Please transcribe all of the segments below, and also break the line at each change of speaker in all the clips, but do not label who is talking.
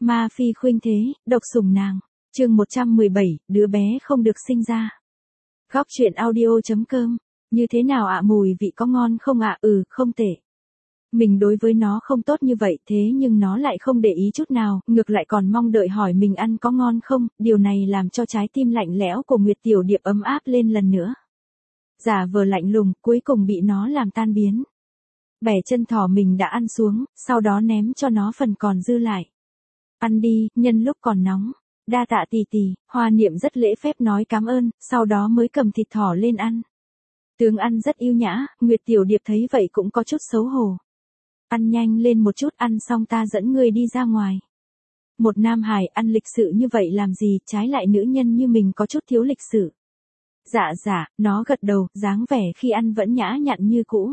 Ma phi khuynh thế, độc sủng nàng. Chương 117, đứa bé không được sinh ra. Góc truyện audio.com. Như thế nào ạ, mùi vị có ngon không ạ? Không tệ. Mình đối với nó không tốt như vậy, thế nhưng nó lại không để ý chút nào, ngược lại còn mong đợi hỏi mình ăn có ngon không. Điều này làm cho trái tim lạnh lẽo của Nguyệt Tiểu Điệp ấm áp lên lần nữa. Giả vờ lạnh lùng, cuối cùng bị nó làm tan biến. Bẻ chân thỏ mình đã ăn xuống, sau đó ném cho nó phần còn dư lại. Ăn đi, nhân lúc còn nóng. Đa tạ tì tì. Hoa Niệm rất lễ phép nói cảm ơn, sau đó mới cầm thịt thỏ lên ăn. Tướng ăn rất yêu nhã, Nguyệt Tiểu Điệp thấy vậy cũng có chút xấu hổ. Ăn nhanh lên một chút, ăn xong ta dẫn ngươi đi ra ngoài. Một nam hài ăn lịch sự như vậy làm gì, trái lại nữ nhân như mình có chút thiếu lịch sự. Dạ, nó gật đầu, dáng vẻ khi ăn vẫn nhã nhặn như cũ.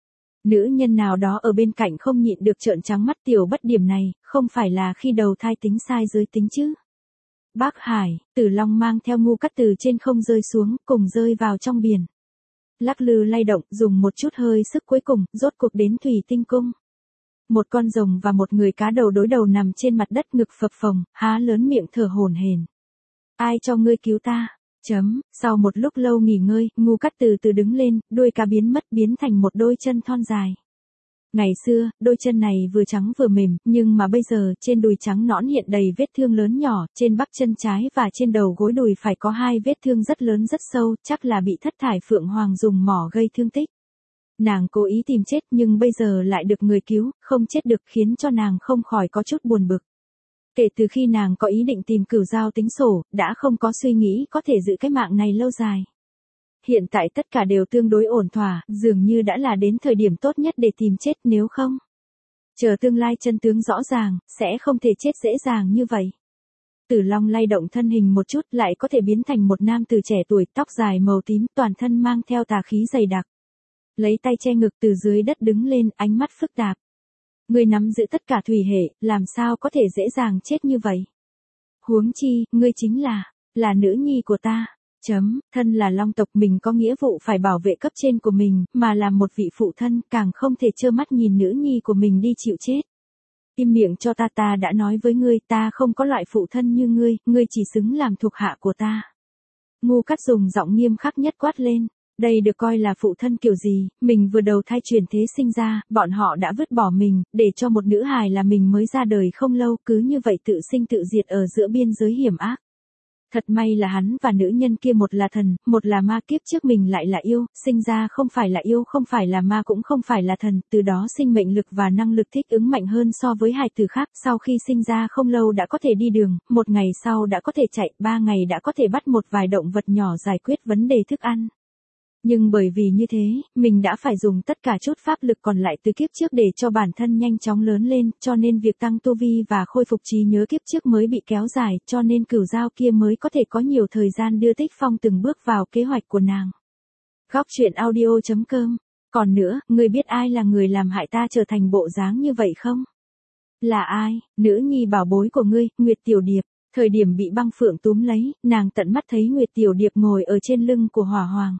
Nữ nhân nào đó ở bên cạnh không nhịn được trợn trắng mắt, tiểu bất điểm này, không phải là khi đầu thai tính sai giới tính chứ. Bác Hải, Tử Long mang theo Ngu Cắt từ trên không rơi xuống, cùng rơi vào trong biển. Lắc lư lay động, dùng một chút hơi sức cuối cùng, rốt cuộc đến Thủy Tinh Cung. Một con rồng và một người cá đầu đối đầu nằm trên mặt đất, ngực phập phồng, há lớn miệng thở hổn hển. Ai cho ngươi cứu ta? Sau một lúc lâu nghỉ ngơi, Ngu Cắt từ từ đứng lên, đuôi cá biến mất, biến thành một đôi chân thon dài. Ngày xưa, đôi chân này vừa trắng vừa mềm, nhưng mà bây giờ, trên đùi trắng nõn hiện đầy vết thương lớn nhỏ, trên bắp chân trái và trên đầu gối đùi phải có hai vết thương rất lớn rất sâu, chắc là bị Thất Thải Phượng Hoàng dùng mỏ gây thương tích. Nàng cố ý tìm chết nhưng bây giờ lại được người cứu, không chết được, khiến cho nàng không khỏi có chút buồn bực. Kể từ khi nàng có ý định tìm Cửu Giao tính sổ, đã không có suy nghĩ có thể giữ cái mạng này lâu dài. Hiện tại tất cả đều tương đối ổn thỏa, dường như đã là đến thời điểm tốt nhất để tìm chết, nếu không. Chờ tương lai chân tướng rõ ràng, sẽ không thể chết dễ dàng như vậy. Tử Long lay động thân hình một chút, lại có thể biến thành một nam tử trẻ tuổi, tóc dài màu tím, toàn thân mang theo tà khí dày đặc. Lấy tay che ngực từ dưới đất đứng lên, ánh mắt phức tạp. Ngươi nắm giữ tất cả thủy hệ, làm sao có thể dễ dàng chết như vậy? Huống chi, ngươi chính là nữ nhi của ta. Thân là Long tộc, mình có nghĩa vụ phải bảo vệ cấp trên của mình, mà làm một vị phụ thân, càng không thể trơ mắt nhìn nữ nhi của mình đi chịu chết. Im miệng cho ta đã nói với ngươi, ta không có loại phụ thân như ngươi chỉ xứng làm thuộc hạ của ta. Ngu Cắt dùng giọng nghiêm khắc nhất quát lên. Đây được coi là phụ thân kiểu gì, mình vừa đầu thai chuyển thế sinh ra, bọn họ đã vứt bỏ mình, để cho một nữ hài là mình mới ra đời không lâu, cứ như vậy tự sinh tự diệt ở giữa biên giới hiểm ác. Thật may là hắn và nữ nhân kia một là thần, một là ma, kiếp trước mình lại là yêu, sinh ra không phải là yêu, không phải là ma, cũng không phải là thần, từ đó sinh mệnh lực và năng lực thích ứng mạnh hơn so với hài tử khác, sau khi sinh ra không lâu đã có thể đi đường, một ngày sau đã có thể chạy, 3 ngày đã có thể bắt một vài động vật nhỏ giải quyết vấn đề thức ăn. Nhưng bởi vì như thế, mình đã phải dùng tất cả chút pháp lực còn lại từ kiếp trước để cho bản thân nhanh chóng lớn lên, cho nên việc tăng tu vi và khôi phục trí nhớ kiếp trước mới bị kéo dài, cho nên Cửu Giao kia mới có thể có nhiều thời gian đưa Tích Phong từng bước vào kế hoạch của nàng. Góc truyện audio.com. Còn nữa, ngươi biết ai là người làm hại ta trở thành bộ dáng như vậy không? Là ai? Nữ nhi bảo bối của ngươi, Nguyệt Tiểu Điệp. Thời điểm bị Băng Phượng túm lấy, nàng tận mắt thấy Nguyệt Tiểu Điệp ngồi ở trên lưng của Hỏa Hoàng.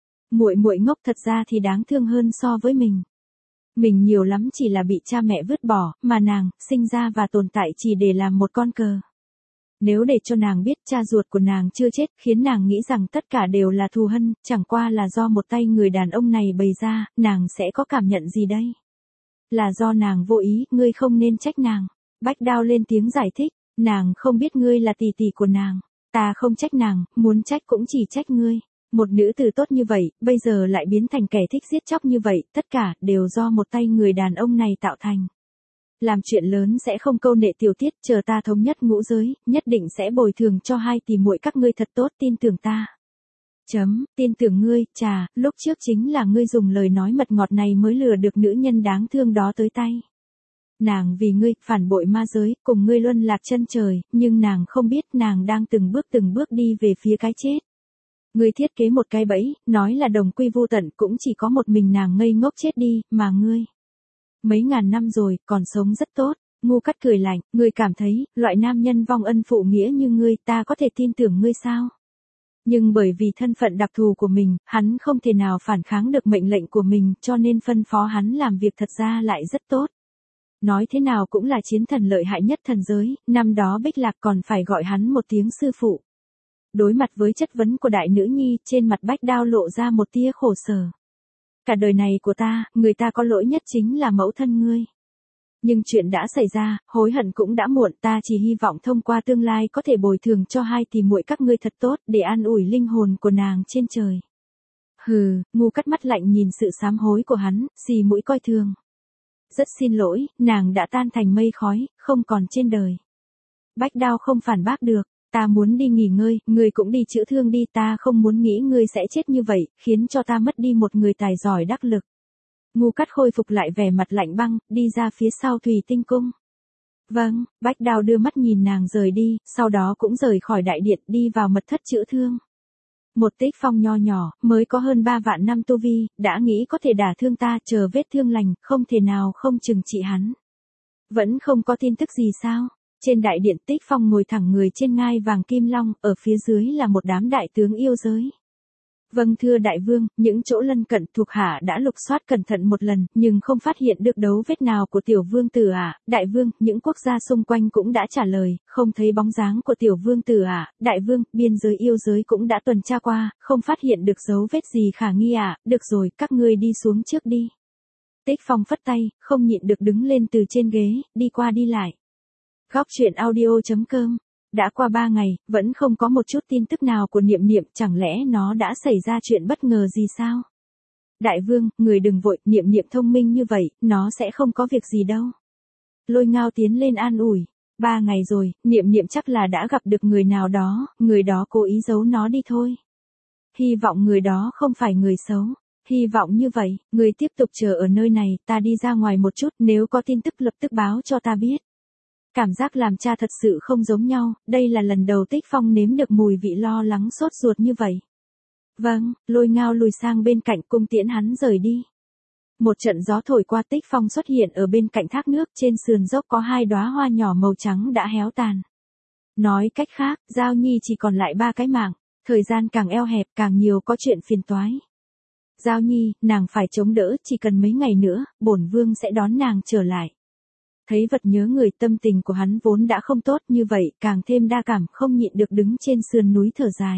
Muội ngốc, thật ra thì đáng thương hơn so với mình. Mình nhiều lắm chỉ là bị cha mẹ vứt bỏ, mà nàng, sinh ra và tồn tại chỉ để làm một con cờ. Nếu để cho nàng biết cha ruột của nàng chưa chết, khiến nàng nghĩ rằng tất cả đều là thù hằn, chẳng qua là do một tay người đàn ông này bày ra, nàng sẽ có cảm nhận gì đây? Là do nàng vô ý, ngươi không nên trách nàng. Bách Đao lên tiếng giải thích, nàng không biết ngươi là tỷ tỷ của nàng. Ta không trách nàng, muốn trách cũng chỉ trách ngươi. Một nữ tử tốt như vậy, bây giờ lại biến thành kẻ thích giết chóc như vậy, tất cả đều do một tay người đàn ông này tạo thành. Làm chuyện lớn sẽ không câu nệ tiểu tiết, chờ ta thống nhất ngũ giới, nhất định sẽ bồi thường cho hai tỷ muội các ngươi thật tốt, tin tưởng ta. Tin tưởng ngươi, chà, lúc trước chính là ngươi dùng lời nói mật ngọt này mới lừa được nữ nhân đáng thương đó tới tay. Nàng vì ngươi, phản bội ma giới, cùng ngươi luân lạc chân trời, nhưng nàng không biết nàng đang từng bước đi về phía cái chết. Ngươi thiết kế một cái bẫy, nói là đồng quy vu tận, cũng chỉ có một mình nàng ngây ngốc chết đi, mà ngươi. Mấy ngàn năm rồi, còn sống rất tốt. Ngu Cắt cười lạnh, ngươi cảm thấy, loại nam nhân vong ân phụ nghĩa như ngươi, ta có thể tin tưởng ngươi sao? Nhưng bởi vì thân phận đặc thù của mình, hắn không thể nào phản kháng được mệnh lệnh của mình, cho nên phân phó hắn làm việc thật ra lại rất tốt. Nói thế nào cũng là chiến thần lợi hại nhất thần giới, năm đó Bích Lạc còn phải gọi hắn một tiếng sư phụ. Đối mặt với chất vấn của đại nữ nhi, trên mặt Bách Đao lộ ra một tia khổ sở. Cả đời này của ta, người ta có lỗi nhất chính là mẫu thân ngươi. Nhưng chuyện đã xảy ra, hối hận cũng đã muộn, ta chỉ hy vọng thông qua tương lai có thể bồi thường cho hai tỷ muội các ngươi thật tốt để an ủi linh hồn của nàng trên trời. Hừ, ngu cắt mắt lạnh nhìn sự sám hối của hắn, xì mũi coi thường. Rất xin lỗi, nàng đã tan thành mây khói, không còn trên đời. Bách Đao không phản bác được, ta muốn đi nghỉ ngơi, ngươi cũng đi chữa thương đi, ta không muốn nghĩ ngươi sẽ chết như vậy, khiến cho ta mất đi một người tài giỏi đắc lực. Ngu cắt khôi phục lại vẻ mặt lạnh băng, đi ra phía sau Thủy Tinh Cung. Vâng, Bách Đao đưa mắt nhìn nàng rời đi, sau đó cũng rời khỏi đại điện đi vào mật thất chữa thương. Một Tích Phong nho nhỏ, mới có hơn 3 vạn năm tu vi, đã nghĩ có thể đả thương ta, chờ vết thương lành, không thể nào không trừng trị hắn. Vẫn không có tin tức gì sao? Trên đại điện Tích Phong ngồi thẳng người trên ngai vàng kim long, ở phía dưới là một đám đại tướng yêu giới. Vâng thưa đại vương, những chỗ lân cận thuộc hạ đã lục soát cẩn thận một lần, nhưng không phát hiện được dấu vết nào của tiểu vương tử ạ. Đại vương, những quốc gia xung quanh cũng đã trả lời, không thấy bóng dáng của tiểu vương tử ạ. Đại vương, biên giới yêu giới cũng đã tuần tra qua, không phát hiện được dấu vết gì khả nghi ạ. Được rồi, các ngươi đi xuống trước đi. Tích Phong phất tay, không nhịn được đứng lên từ trên ghế, đi qua đi lại. Góc truyện audio.com. Đã qua 3 ngày, vẫn không có một chút tin tức nào của Niệm Niệm, chẳng lẽ nó đã xảy ra chuyện bất ngờ gì sao? Đại vương, người đừng vội, Niệm Niệm thông minh như vậy, nó sẽ không có việc gì đâu. Lôi Ngao tiến lên an ủi. 3 ngày rồi, Niệm Niệm chắc là đã gặp được người nào đó, người đó cố ý giấu nó đi thôi. Hy vọng người đó không phải người xấu. Hy vọng như vậy, người tiếp tục chờ ở nơi này, ta đi ra ngoài một chút, nếu có tin tức lập tức báo cho ta biết. Cảm giác làm cha thật sự không giống nhau, đây là lần đầu Tích Phong nếm được mùi vị lo lắng sốt ruột như vậy. Vâng, Lôi Ngao lùi sang bên cạnh cung tiễn hắn rời đi. Một trận gió thổi qua, Tích Phong xuất hiện ở bên cạnh thác nước, trên sườn dốc có 2 đóa hoa nhỏ màu trắng đã héo tàn. Nói cách khác, Giao Nhi chỉ còn lại 3 cái mạng, thời gian càng eo hẹp càng nhiều có chuyện phiền toái. Giao Nhi, nàng phải chống đỡ, chỉ cần mấy ngày nữa, bổn vương sẽ đón nàng trở lại. Thấy vật nhớ người, tâm tình của hắn vốn đã không tốt, như vậy càng thêm đa cảm, không nhịn được đứng trên sườn núi thở dài.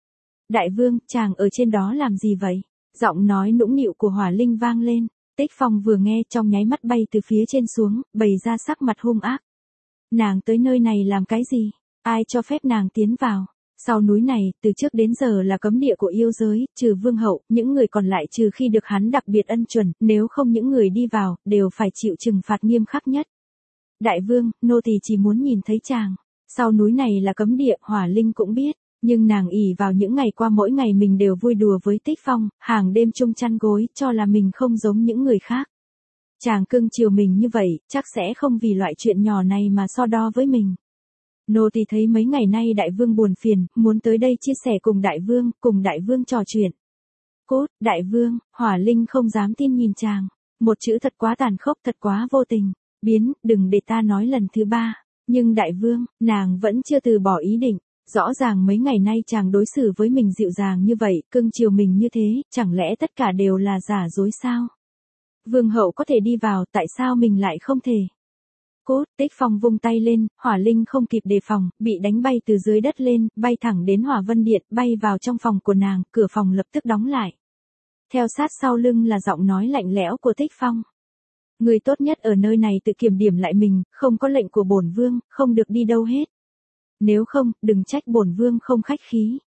Đại vương, chàng ở trên đó làm gì vậy? Giọng nói nũng nịu của Hỏa Linh vang lên. Tích Phong vừa nghe trong nháy mắt bay từ phía trên xuống, bày ra sắc mặt hung ác. Nàng tới nơi này làm cái gì? Ai cho phép nàng tiến vào? Sau núi này, từ trước đến giờ là cấm địa của yêu giới, trừ vương hậu, những người còn lại trừ khi được hắn đặc biệt ân chuẩn, nếu không những người đi vào, đều phải chịu trừng phạt nghiêm khắc nhất. Đại vương, nô tỳ chỉ muốn nhìn thấy chàng. Sau núi này là cấm địa, Hỏa Linh cũng biết, nhưng nàng ỷ vào những ngày qua mỗi ngày mình đều vui đùa với Tích Phong, hàng đêm chung chăn gối, cho là mình không giống những người khác. Chàng cưng chiều mình như vậy, chắc sẽ không vì loại chuyện nhỏ này mà so đo với mình. Nô tỳ thấy mấy ngày nay đại vương buồn phiền, muốn tới đây chia sẻ cùng đại vương trò chuyện. Cốt, đại vương, Hỏa Linh không dám tin nhìn chàng. Một chữ thật quá tàn khốc, thật quá vô tình. Biến, đừng để ta nói lần thứ 3. Nhưng đại vương, nàng vẫn chưa từ bỏ ý định. Rõ ràng mấy ngày nay chàng đối xử với mình dịu dàng như vậy, cưng chiều mình như thế, chẳng lẽ tất cả đều là giả dối sao? Vương hậu có thể đi vào, tại sao mình lại không thể? Cốt, Tích Phong vung tay lên, Hỏa Linh không kịp đề phòng, bị đánh bay từ dưới đất lên, bay thẳng đến Hỏa Vân Điện, bay vào trong phòng của nàng, cửa phòng lập tức đóng lại. Theo sát sau lưng là giọng nói lạnh lẽo của Tích Phong. Người tốt nhất ở nơi này tự kiểm điểm lại mình, không có lệnh của bổn vương, không được đi đâu hết. Nếu không, đừng trách bổn vương không khách khí.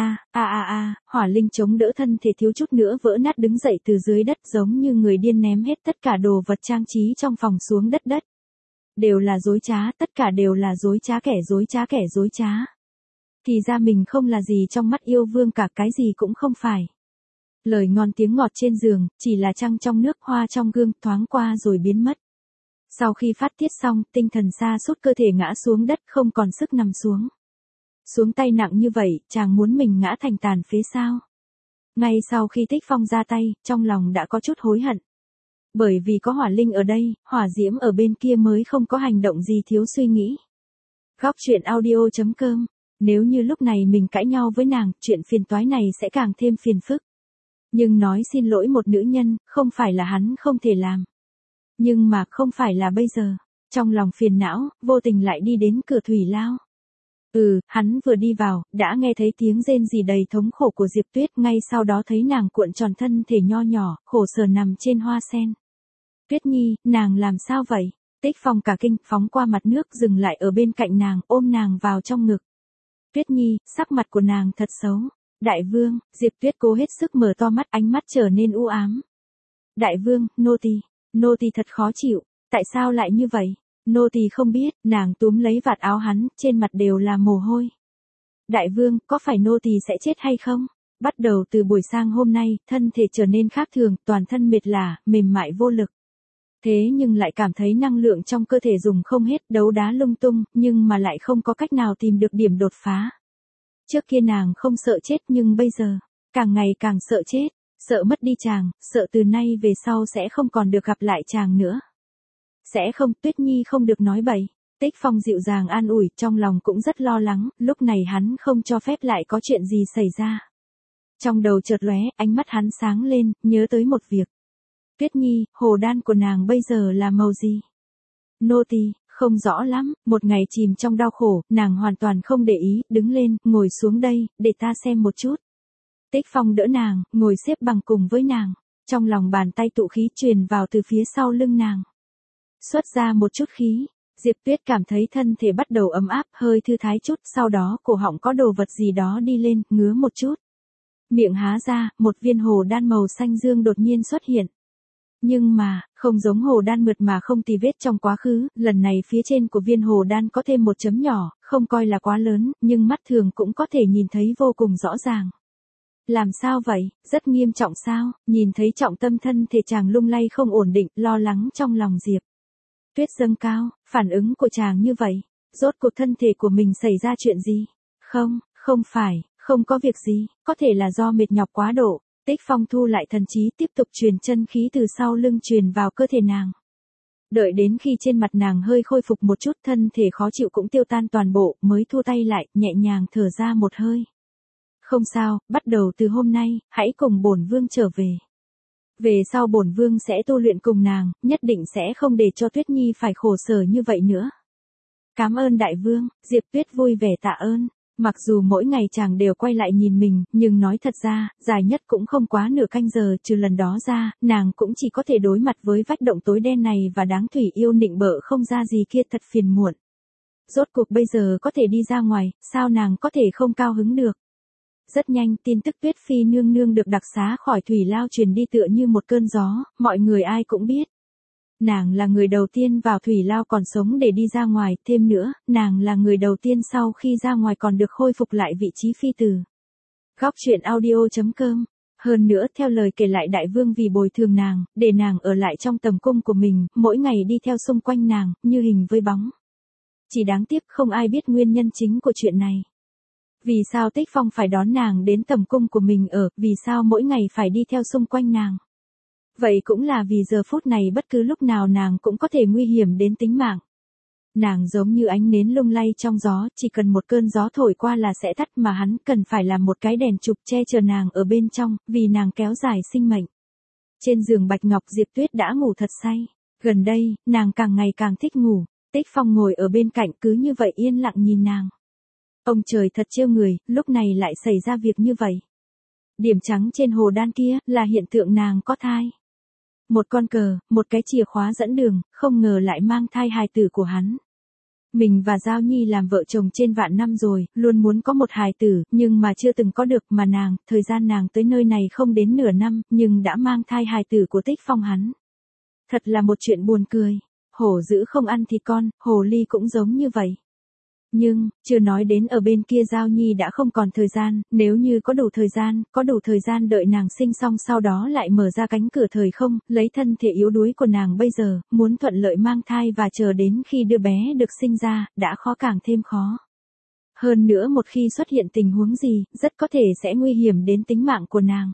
Hỏa Linh chống đỡ thân thể thiếu chút nữa vỡ nát đứng dậy từ dưới đất, giống như người điên ném hết tất cả đồ vật trang trí trong phòng xuống đất. Đều là dối trá, tất cả đều là dối trá, kẻ dối trá. Thì ra mình không là gì trong mắt yêu vương cả, cái gì cũng không phải. Lời ngon tiếng ngọt trên giường, chỉ là trăng trong nước, hoa trong gương, thoáng qua rồi biến mất. Sau khi phát tiết xong, tinh thần sa sút, cơ thể ngã xuống đất, không còn sức nằm xuống. Xuống tay nặng như vậy, chàng muốn mình ngã thành tàn phế sao? Ngay sau khi Tích Phong ra tay, trong lòng đã có chút hối hận. Bởi vì có Hỏa Linh ở đây, Hỏa Diễm ở bên kia mới không có hành động gì thiếu suy nghĩ. Góc truyện audio.com. Nếu như lúc này mình cãi nhau với nàng, chuyện phiền toái này sẽ càng thêm phiền phức. Nhưng nói xin lỗi một nữ nhân, không phải là hắn không thể làm. Nhưng mà không phải là bây giờ. Trong lòng phiền não, vô tình lại đi đến cửa thủy lao. Hắn vừa đi vào, đã nghe thấy tiếng rên rỉ đầy thống khổ của Diệp Tuyết, ngay sau đó thấy nàng cuộn tròn thân thể nho nhỏ, khổ sở nằm trên hoa sen. Tuyết Nhi, nàng làm sao vậy? Tích Phong cả kinh, phóng qua mặt nước dừng lại ở bên cạnh nàng, ôm nàng vào trong ngực. Tuyết Nhi, sắc mặt của nàng thật xấu. Đại vương, Diệp Tuyết cố hết sức mở to mắt, ánh mắt trở nên u ám. Đại vương, nô tỳ thật khó chịu, tại sao lại như vậy? Nô tỳ không biết, nàng túm lấy vạt áo hắn, trên mặt đều là mồ hôi. Đại vương, có phải nô tỳ sẽ chết hay không? Bắt đầu từ buổi sáng hôm nay, thân thể trở nên khác thường, toàn thân mệt lả, mềm mại vô lực. Thế nhưng lại cảm thấy năng lượng trong cơ thể dùng không hết, đấu đá lung tung, nhưng mà lại không có cách nào tìm được điểm đột phá. Trước kia nàng không sợ chết nhưng bây giờ, càng ngày càng sợ chết, sợ mất đi chàng, sợ từ nay về sau sẽ không còn được gặp lại chàng nữa. Sẽ không, Tuyết Nhi không được nói bậy. Tích Phong dịu dàng an ủi, trong lòng cũng rất lo lắng, lúc này hắn không cho phép lại có chuyện gì xảy ra. Trong đầu chợt lóe, ánh mắt hắn sáng lên, nhớ tới một việc. Tuyết Nhi, hồ đan của nàng bây giờ là màu gì? Nô tỳ không rõ lắm, một ngày chìm trong đau khổ, nàng hoàn toàn không để ý, đứng lên, ngồi xuống đây, để ta xem một chút. Tích Phong đỡ nàng, ngồi xếp bằng cùng với nàng, trong lòng bàn tay tụ khí truyền vào từ phía sau lưng nàng. Xuất ra một chút khí, Diệp Tuyết cảm thấy thân thể bắt đầu ấm áp, hơi thư thái chút, sau đó cổ họng có đồ vật gì đó đi lên, ngứa một chút. Miệng há ra, một viên hồ đan màu xanh dương đột nhiên xuất hiện. Nhưng mà, không giống hồ đan mượt mà không tì vết trong quá khứ, lần này phía trên của viên hồ đan có thêm một chấm nhỏ, không coi là quá lớn, nhưng mắt thường cũng có thể nhìn thấy vô cùng rõ ràng. Làm sao vậy, rất nghiêm trọng sao? Nhìn thấy trọng tâm thân thể chàng lung lay không ổn định, lo lắng trong lòng Diệp Tuyết dâng cao, phản ứng của chàng như vậy, rốt cuộc thân thể của mình xảy ra chuyện gì? Không phải, không có việc gì, có thể là do mệt nhọc quá độ. Tích Phong thu lại thần trí, tiếp tục truyền chân khí từ sau lưng truyền vào cơ thể nàng. Đợi đến khi trên mặt nàng hơi khôi phục một chút, thân thể khó chịu cũng tiêu tan toàn bộ, mới thu tay lại, nhẹ nhàng thở ra một hơi. Không sao, bắt đầu từ hôm nay, hãy cùng bổn vương trở về. Về sau bổn vương sẽ tu luyện cùng nàng, nhất định sẽ không để cho Tuyết Nhi phải khổ sở như vậy nữa. Cảm ơn đại vương, Diệp Tuyết vui vẻ tạ ơn. Mặc dù mỗi ngày chàng đều quay lại nhìn mình, nhưng nói thật ra, dài nhất cũng không quá nửa canh giờ, trừ lần đó ra, nàng cũng chỉ có thể đối mặt với vách động tối đen này và đáng thủy yêu nịnh bợ không ra gì kia, thật phiền muộn. Rốt cuộc bây giờ có thể đi ra ngoài, sao nàng có thể không cao hứng được. Rất nhanh, tin tức Tuyết Phi nương nương được đặc xá khỏi thủy lao truyền đi tựa như một cơn gió, mọi người ai cũng biết. Nàng là người đầu tiên vào thủy lao còn sống để đi ra ngoài, thêm nữa, nàng là người đầu tiên sau khi ra ngoài còn được khôi phục lại vị trí phi tử. Góc truyện audio.com. Hơn nữa, theo lời kể lại đại vương vì bồi thường nàng, để nàng ở lại trong tầm cung của mình, mỗi ngày đi theo xung quanh nàng, như hình với bóng. Chỉ đáng tiếc không ai biết nguyên nhân chính của chuyện này. Vì sao Tích Phong phải đón nàng đến tầm cung của mình ở, vì sao mỗi ngày phải đi theo xung quanh nàng. Vậy cũng là vì giờ phút này bất cứ lúc nào nàng cũng có thể nguy hiểm đến tính mạng. Nàng giống như ánh nến lung lay trong gió, chỉ cần một cơn gió thổi qua là sẽ tắt, mà hắn cần phải là một cái đèn trục che chở nàng ở bên trong, vì nàng kéo dài sinh mệnh. Trên giường bạch ngọc Diệp Tuyết đã ngủ thật say. Gần đây, nàng càng ngày càng thích ngủ. Tích Phong ngồi ở bên cạnh cứ như vậy yên lặng nhìn nàng. Ông trời thật trêu người, lúc này lại xảy ra việc như vậy. Điểm trắng trên hồ đan kia là hiện tượng nàng có thai. Một con cờ, một cái chìa khóa dẫn đường, không ngờ lại mang thai hài tử của hắn. Mình và Giao Nhi làm vợ chồng trên vạn năm rồi, luôn muốn có một hài tử, nhưng mà chưa từng có được, mà nàng, thời gian nàng tới nơi này không đến nửa năm, nhưng đã mang thai hài tử của Tích Phong hắn. Thật là một chuyện buồn cười. Hổ dữ không ăn thịt con, hồ ly cũng giống như vậy. Nhưng, chưa nói đến ở bên kia Giao Nhi đã không còn thời gian, nếu như có đủ thời gian đợi nàng sinh xong sau đó lại mở ra cánh cửa thời không, lấy thân thể yếu đuối của nàng bây giờ, muốn thuận lợi mang thai và chờ đến khi đứa bé được sinh ra, đã khó càng thêm khó. Hơn nữa một khi xuất hiện tình huống gì, rất có thể sẽ nguy hiểm đến tính mạng của nàng.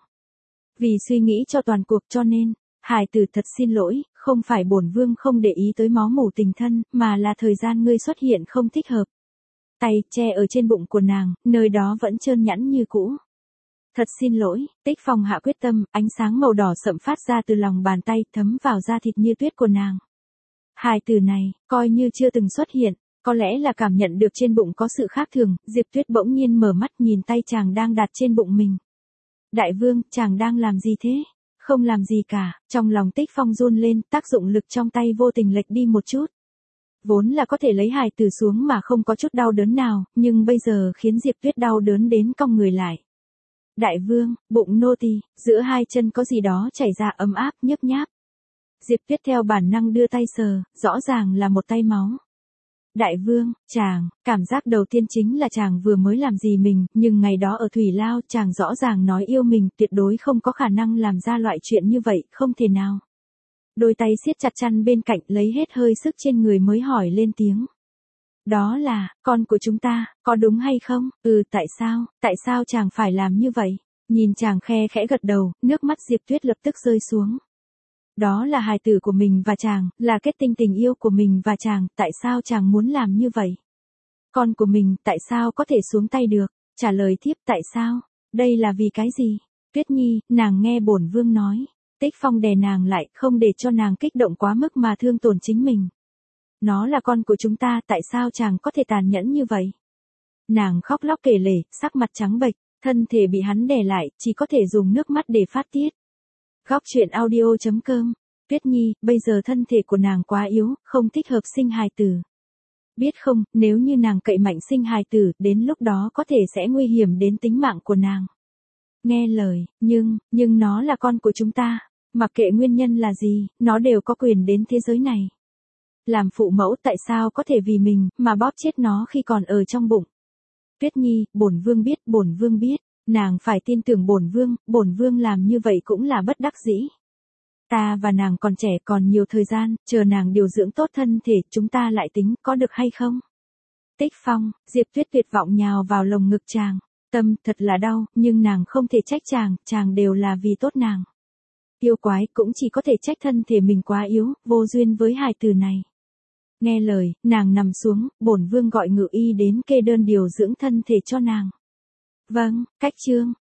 Vì suy nghĩ cho toàn cuộc cho nên, hài tử thật xin lỗi, không phải bổn vương không để ý tới máu mủ tình thân, mà là thời gian ngươi xuất hiện không thích hợp. Tay che ở trên bụng của nàng, nơi đó vẫn trơn nhẵn như cũ. Thật xin lỗi, Tích Phong hạ quyết tâm, ánh sáng màu đỏ sậm phát ra từ lòng bàn tay thấm vào da thịt như tuyết của nàng. Hai từ này, coi như chưa từng xuất hiện, có lẽ là cảm nhận được trên bụng có sự khác thường, Diệp Tuyết bỗng nhiên mở mắt nhìn tay chàng đang đặt trên bụng mình. Đại vương, chàng đang làm gì thế? Không làm gì cả, trong lòng Tích Phong run lên, tác dụng lực trong tay vô tình lệch đi một chút. Vốn là có thể lấy hài tử xuống mà không có chút đau đớn nào, nhưng bây giờ khiến Diệp Tuyết đau đớn đến cong người lại. Đại vương, bụng nô tỳ, giữa hai chân có gì đó chảy ra ấm áp nhấp nháp. Diệp Tuyết theo bản năng đưa tay sờ, rõ ràng là một tay máu. Đại vương, chàng, cảm giác đầu tiên chính là chàng vừa mới làm gì mình, nhưng ngày đó ở Thủy Lao chàng rõ ràng nói yêu mình, tuyệt đối không có khả năng làm ra loại chuyện như vậy, không thể nào. Đôi tay siết chặt chăn bên cạnh lấy hết hơi sức trên người mới hỏi lên tiếng. Đó là, con của chúng ta, có đúng hay không? Tại sao chàng phải làm như vậy? Nhìn chàng khe khẽ gật đầu, nước mắt Diệp Tuyết lập tức rơi xuống. Đó là hài tử của mình và chàng, là kết tinh tình yêu của mình và chàng, tại sao chàng muốn làm như vậy? Con của mình, tại sao có thể xuống tay được? Trả lời tiếp, tại sao? Đây là vì cái gì? Tuyết Nhi, nàng nghe bổn vương nói. Tích Phong đè nàng lại, không để cho nàng kích động quá mức mà thương tổn chính mình. Nó là con của chúng ta, tại sao chàng có thể tàn nhẫn như vậy? Nàng khóc lóc kể lể, sắc mặt trắng bệch, thân thể bị hắn đè lại, chỉ có thể dùng nước mắt để phát tiết. Góc truyện audio.com. Tuyết Nhi, bây giờ thân thể của nàng quá yếu, không thích hợp sinh hài tử. Biết không, nếu như nàng cậy mạnh sinh hài tử, đến lúc đó có thể sẽ nguy hiểm đến tính mạng của nàng. Nghe lời, nhưng nó là con của chúng ta. Mặc kệ nguyên nhân là gì, nó đều có quyền đến thế giới này. Làm phụ mẫu tại sao có thể vì mình, mà bóp chết nó khi còn ở trong bụng. Tuyết Nhi, bổn vương biết, nàng phải tin tưởng bổn vương làm như vậy cũng là bất đắc dĩ. Ta và nàng còn trẻ còn nhiều thời gian, chờ nàng điều dưỡng tốt thân thể, chúng ta lại tính, có được hay không? Tích Phong, Diệp Tuyết tuyệt vọng nhào vào lồng ngực chàng. Tâm thật là đau, nhưng nàng không thể trách chàng đều là vì tốt nàng. Yêu quái cũng chỉ có thể trách thân thể mình quá yếu, vô duyên với hài tử này. Nghe lời, nàng nằm xuống, bổn vương gọi ngự y đến kê đơn điều dưỡng thân thể cho nàng. Vâng, cách chương.